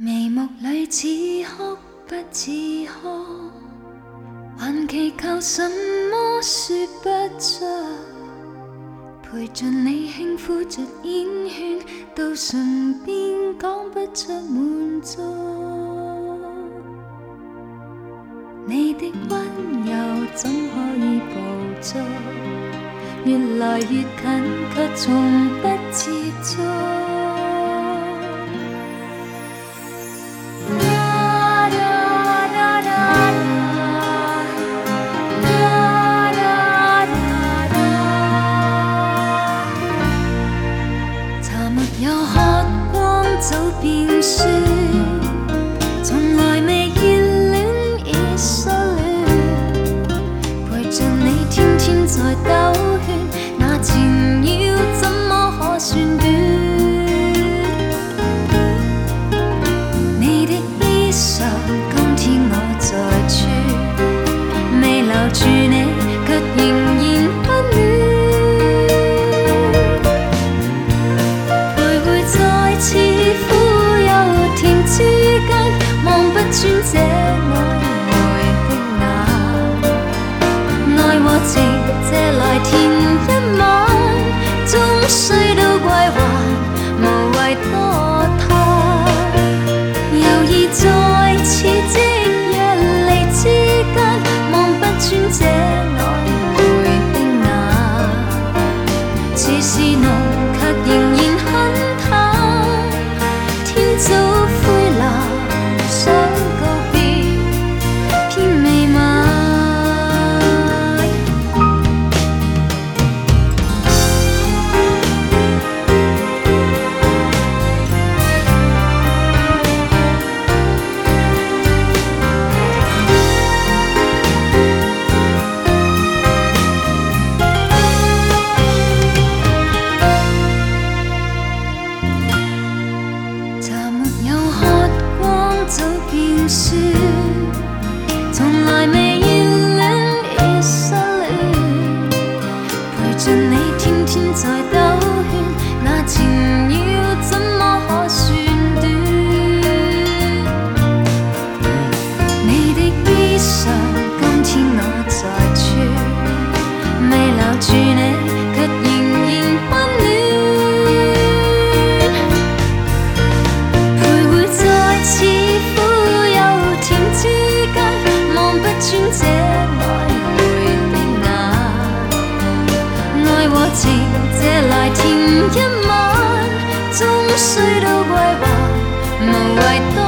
眉目里似哭不似哭，还祈求什么说不出。陪着你轻呼着烟圈，到唇边讲不出满足。你的温柔怎可以捕捉？越来越近，却从不接触。茶没有喝光早變酸，從來未熱戀已失戀，陪着你天天在兜圈，那纏繞怎麼可算短？你的衣裳今天我在穿，未留住你，卻仍然不暖。似苦又甜之間，望不穿這曖昧的眼，愛和情借來填一晚，終須都歸還，無謂多嘆。猶豫在似即若離之間，望不穿這曖昧的眼，似是濃卻仍然很淡。早灰藍，想告別，偏未買。早變酸，從來未熱戀已失戀，陪着你天天在兜圈，那纏繞怎麼可算短？你的衣裳今天我在穿，未留住你，卻仍然溫暖。似苦又甜之間，望不穿這曖昧的眼，愛和情借來填一晚，終須都歸還，無謂多